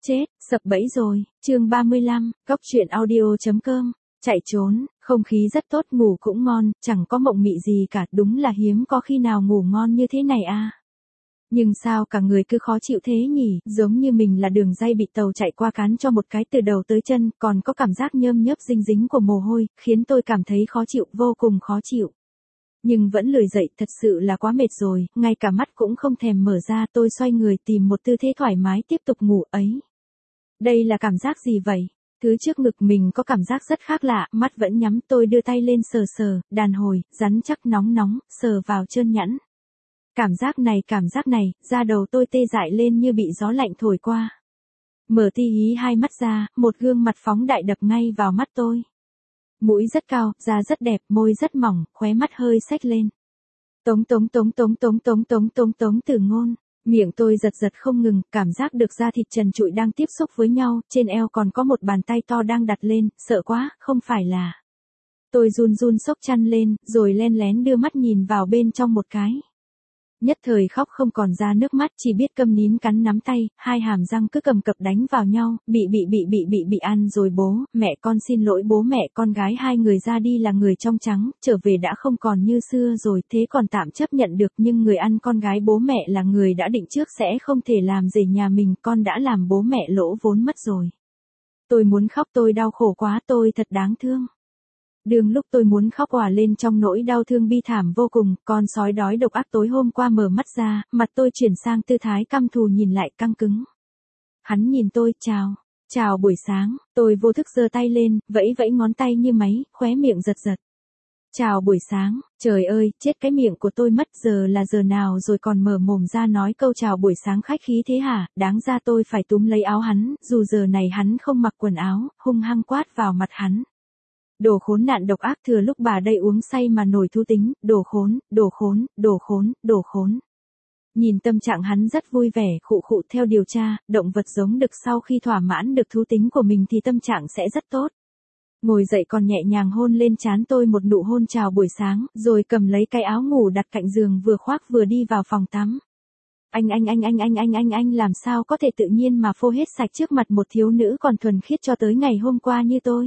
Chết, sập bẫy rồi, chương 35, Góc Chuyện Audio.com, chạy trốn, không khí rất tốt, ngủ cũng ngon, chẳng có mộng mị gì cả, đúng là hiếm có khi nào ngủ ngon như thế này à. Nhưng sao cả người cứ khó chịu thế nhỉ, giống như mình là đường ray bị tàu chạy qua cán cho một cái từ đầu tới chân, còn có cảm giác nhơm nhớp dinh dính của mồ hôi, khiến tôi cảm thấy khó chịu, vô cùng khó chịu. Nhưng vẫn lười dậy, thật sự là quá mệt rồi, ngay cả mắt cũng không thèm mở ra, tôi xoay người tìm một tư thế thoải mái tiếp tục ngủ ấy. Đây là cảm giác gì vậy? Thứ trước ngực mình có cảm giác rất khác lạ, mắt vẫn nhắm, tôi đưa tay lên sờ sờ, đàn hồi, rắn chắc nóng nóng, sờ vào trơn nhẵn. Cảm giác này, da đầu tôi tê dại lên như bị gió lạnh thổi qua. Mở ti hí hai mắt ra, một gương mặt phóng đại đập ngay vào mắt tôi. Mũi rất cao, da rất đẹp, môi rất mỏng, khóe mắt hơi xếch lên. Tống Từ Ngôn. Miệng tôi giật giật không ngừng, cảm giác được da thịt trần trụi đang tiếp xúc với nhau, trên eo còn có một bàn tay to đang đặt lên, sợ quá, không phải là. Tôi run run xốc chăn lên, rồi len lén đưa mắt nhìn vào bên trong một cái. Nhất thời khóc không còn ra nước mắt, chỉ biết câm nín cắn nắm tay, hai hàm răng cứ cầm cập đánh vào nhau, bị ăn rồi bố, mẹ con xin lỗi bố mẹ con gái hai người ra đi là người trong trắng, trở về đã không còn như xưa rồi, thế còn tạm chấp nhận được, nhưng người ăn con gái bố mẹ là người đã định trước sẽ không thể làm rể nhà mình, con đã làm bố mẹ lỗ vốn mất rồi. Tôi muốn khóc, tôi đau khổ quá, tôi thật đáng thương. Đường lúc tôi muốn khóc òa lên trong nỗi đau thương bi thảm vô cùng, con sói đói độc ác tối hôm qua mở mắt ra, mặt tôi chuyển sang tư thái căm thù nhìn lại căng cứng. Hắn nhìn tôi, chào buổi sáng, tôi vô thức giơ tay lên, vẫy ngón tay như máy, khóe miệng giật giật. Chào buổi sáng, trời ơi, chết cái miệng của tôi mất, giờ là giờ nào rồi còn mở mồm ra nói câu chào buổi sáng khách khí thế hả, đáng ra tôi phải túm lấy áo hắn, dù giờ này hắn không mặc quần áo, hung hăng quát vào mặt hắn. Đồ khốn nạn độc ác, thừa lúc bà đây uống say mà nổi thú tính, đồ khốn. Nhìn tâm trạng hắn rất vui vẻ, khụ theo điều tra, động vật giống đực sau khi thỏa mãn được thú tính của mình thì tâm trạng sẽ rất tốt. Ngồi dậy còn nhẹ nhàng hôn lên trán tôi một nụ hôn chào buổi sáng, rồi cầm lấy cái áo ngủ đặt cạnh giường vừa khoác vừa đi vào phòng tắm. Anh làm sao có thể tự nhiên mà phô hết sạch trước mặt một thiếu nữ còn thuần khiết cho tới ngày hôm qua như tôi.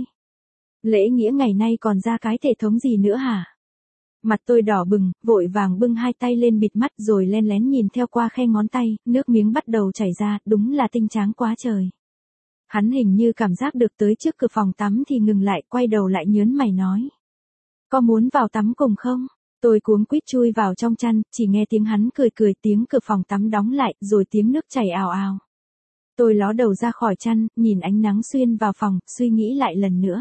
Lễ nghĩa ngày nay còn ra cái thể thống gì nữa hả? Mặt tôi đỏ bừng, vội vàng bưng hai tay lên bịt mắt rồi len lén nhìn theo qua khe ngón tay, nước miếng bắt đầu chảy ra, đúng là tinh tráng quá trời. Hắn hình như cảm giác được tới trước cửa phòng tắm thì ngừng lại, quay đầu lại nhớn mày nói. Có muốn vào tắm cùng không? Tôi cuống quýt chui vào trong chăn, chỉ nghe tiếng hắn cười, tiếng cửa phòng tắm đóng lại, rồi tiếng nước chảy ào ào. Tôi ló đầu ra khỏi chăn, nhìn ánh nắng xuyên vào phòng, suy nghĩ lại lần nữa.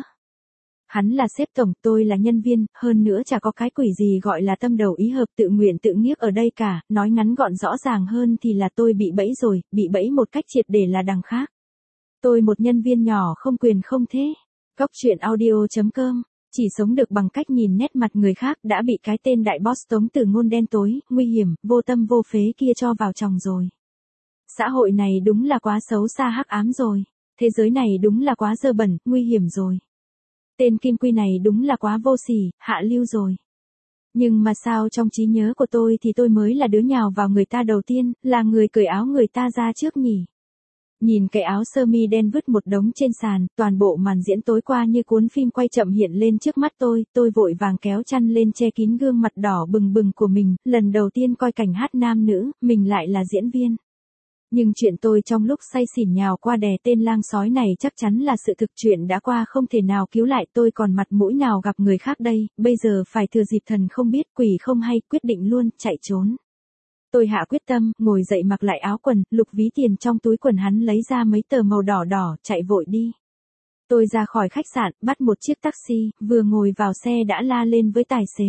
Hắn là sếp tổng, tôi là nhân viên, hơn nữa chả có cái quỷ gì gọi là tâm đầu ý hợp tự nguyện tự nhiếc ở đây cả, nói ngắn gọn rõ ràng hơn thì là tôi bị bẫy rồi, bị bẫy một cách triệt để là đằng khác. Tôi một nhân viên nhỏ không quyền không thế. Góc Chuyện Audio.com, chỉ sống được bằng cách nhìn nét mặt người khác đã bị cái tên đại boss Tống Từ Ngôn đen tối, nguy hiểm, vô tâm vô phế kia cho vào chồng rồi. Xã hội này đúng là quá xấu xa hắc ám rồi. Thế giới này đúng là quá dơ bẩn, nguy hiểm rồi. Tên Kim Quy này đúng là quá vô sỉ, hạ lưu rồi. Nhưng mà sao trong trí nhớ của tôi thì tôi mới là đứa nhào vào người ta đầu tiên, là người cởi áo người ta ra trước nhỉ? Nhìn cái áo sơ mi đen vứt một đống trên sàn, toàn bộ màn diễn tối qua như cuốn phim quay chậm hiện lên trước mắt tôi vội vàng kéo chăn lên che kín gương mặt đỏ bừng của mình, lần đầu tiên coi cảnh hát nam nữ, mình lại là diễn viên. Nhưng chuyện tôi trong lúc say xỉn nhào qua đè tên lang sói này chắc chắn là sự thực, chuyện đã qua không thể nào cứu lại, tôi còn mặt mũi nào gặp người khác đây, bây giờ phải thừa dịp thần không biết quỷ không hay, quyết định luôn, chạy trốn. Tôi hạ quyết tâm, ngồi dậy mặc lại áo quần, lục ví tiền trong túi quần hắn lấy ra mấy tờ màu đỏ, chạy vội đi. Tôi ra khỏi khách sạn, bắt một chiếc taxi, vừa ngồi vào xe đã la lên với tài xế.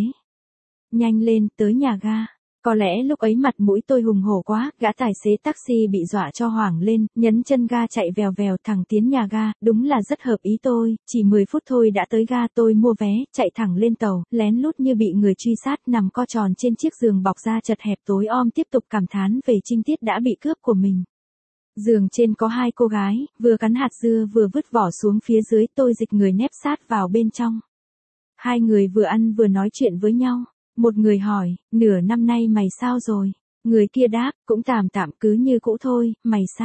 Nhanh lên, tới nhà ga. Có lẽ lúc ấy mặt mũi tôi hùng hổ quá, gã tài xế taxi bị dọa cho hoảng lên, nhấn chân ga chạy vèo thẳng tiến nhà ga, đúng là rất hợp ý tôi, chỉ 10 phút thôi đã tới ga, tôi mua vé, chạy thẳng lên tàu, lén lút như bị người truy sát, nằm co tròn trên chiếc giường bọc da chật hẹp tối om tiếp tục cảm thán về trinh tiết đã bị cướp của mình. Giường trên có hai cô gái, vừa cắn hạt dưa vừa vứt vỏ xuống phía dưới, tôi dịch người nép sát vào bên trong. Hai người vừa ăn vừa nói chuyện với nhau. Một người hỏi, nửa năm nay mày sao rồi? Người kia đáp, cũng tạm cứ như cũ thôi, mày sao?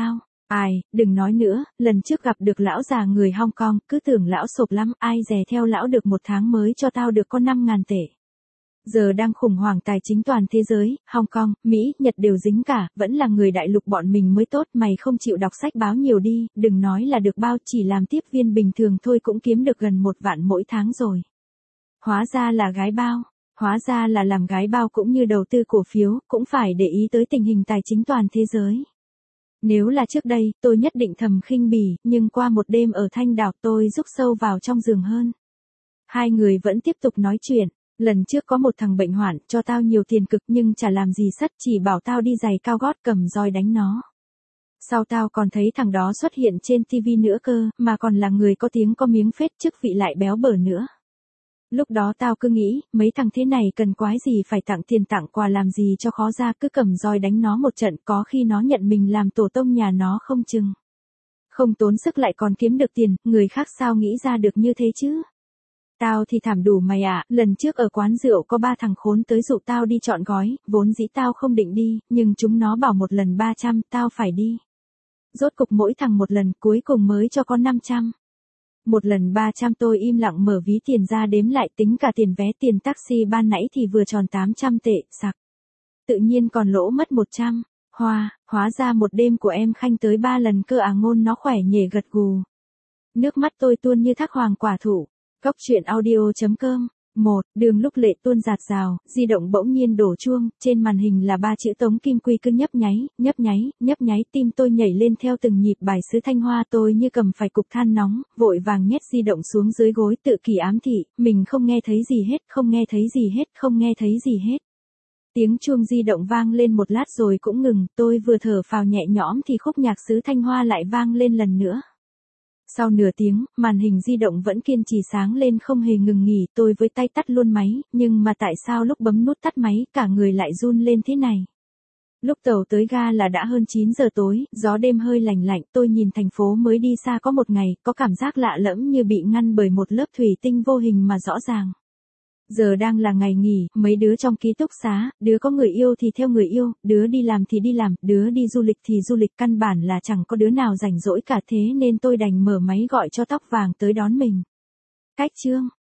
Ai, đừng nói nữa, lần trước gặp được lão già người Hong Kong, cứ tưởng lão sộp lắm, ai dè theo lão được 1 tháng mới cho tao được có 5.000 tệ. Giờ đang khủng hoảng tài chính toàn thế giới, Hong Kong, Mỹ, Nhật đều dính cả, vẫn là người đại lục bọn mình mới tốt, mày không chịu đọc sách báo nhiều đi, đừng nói là được bao, chỉ làm tiếp viên bình thường thôi cũng kiếm được gần 1 vạn mỗi tháng rồi. Hóa ra là gái bao. Hóa ra là làm gái bao cũng như đầu tư cổ phiếu, cũng phải để ý tới tình hình tài chính toàn thế giới. Nếu là trước đây, tôi nhất định thầm khinh bỉ, nhưng qua một đêm ở Thanh Đảo tôi rúc sâu vào trong giường hơn. Hai người vẫn tiếp tục nói chuyện. Lần trước có một thằng bệnh hoạn, cho tao nhiều tiền cực nhưng chả làm gì sắt, chỉ bảo tao đi giày cao gót cầm roi đánh nó. Sau tao còn thấy thằng đó xuất hiện trên TV nữa cơ, mà còn là người có tiếng có miếng phết, chức vị lại béo bở nữa. Lúc đó tao cứ nghĩ, mấy thằng thế này cần quái gì phải tặng tiền tặng quà làm gì cho khó ra, cứ cầm roi đánh nó một trận, có khi nó nhận mình làm tổ tông nhà nó không chừng. Không tốn sức lại còn kiếm được tiền, người khác sao nghĩ ra được như thế chứ? Tao thì thảm đủ mày ạ, lần trước ở quán rượu có 3 thằng khốn tới dụ tao đi chọn gói, vốn dĩ tao không định đi, nhưng chúng nó bảo một lần 300, tao phải đi. Rốt cục mỗi thằng một lần, cuối cùng mới cho có 500. Một lần 300 tôi im lặng mở ví tiền ra đếm lại tính cả tiền vé tiền taxi ban nãy thì vừa tròn 800 tệ, sặc. Tự nhiên còn lỗ mất 100. Hóa ra một đêm của em Khanh tới 3 lần cơ à, Ngôn nó khỏe nhể gật gù. Nước mắt tôi tuôn như thác hoàng quả thụ. Góc truyện audio.com. Đường lúc lệ tuôn giạt rào, di động bỗng nhiên đổ chuông, trên màn hình là 3 chữ Tống Kim Quy cứ nhấp nháy, tim tôi nhảy lên theo từng nhịp bài Sứ Thanh Hoa, tôi như cầm phải cục than nóng, vội vàng nhét di động xuống dưới gối tự kỷ ám thị, mình không nghe thấy gì hết. Tiếng chuông di động vang lên một lát rồi cũng ngừng, tôi vừa thở phào nhẹ nhõm thì khúc nhạc Sứ Thanh Hoa lại vang lên lần nữa. Sau nửa tiếng, màn hình di động vẫn kiên trì sáng lên không hề ngừng nghỉ, tôi với tay tắt luôn máy, nhưng mà tại sao lúc bấm nút tắt máy, cả người lại run lên thế này? Lúc tàu tới ga là đã hơn 9 giờ tối, gió đêm hơi lạnh lạnh, tôi nhìn thành phố mới đi xa có một ngày, có cảm giác lạ lẫm như bị ngăn bởi một lớp thủy tinh vô hình mà rõ ràng. Giờ đang là ngày nghỉ, mấy đứa trong ký túc xá, đứa có người yêu thì theo người yêu, đứa đi làm thì đi làm, đứa đi du lịch thì du lịch, căn bản là chẳng có đứa nào rảnh rỗi cả, thế nên tôi đành mở máy gọi cho Tóc Vàng tới đón mình. Cách chương